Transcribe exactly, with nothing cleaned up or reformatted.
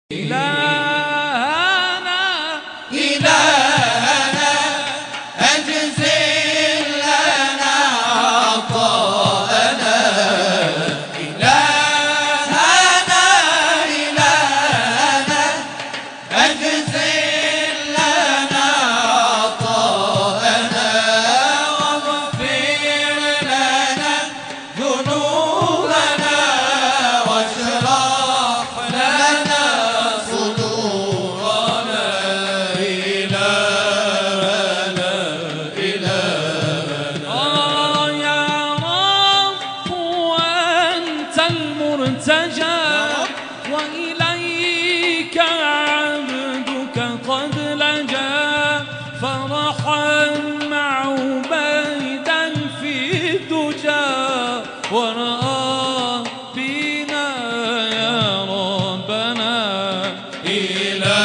إلهنا إلهنا أجزل لنا عطاءنا إلهنا إلهنا أجزل لنا عطاءنا واغفر لنا ذنوبنا واشرح لنا صدورنا إلهنا إلهنا آه يا رب وأنت المرتجى وإليك عبدك قد لجا فرحا مع عبيدا في الدجى ورأى بنا يا ربنا إلهنا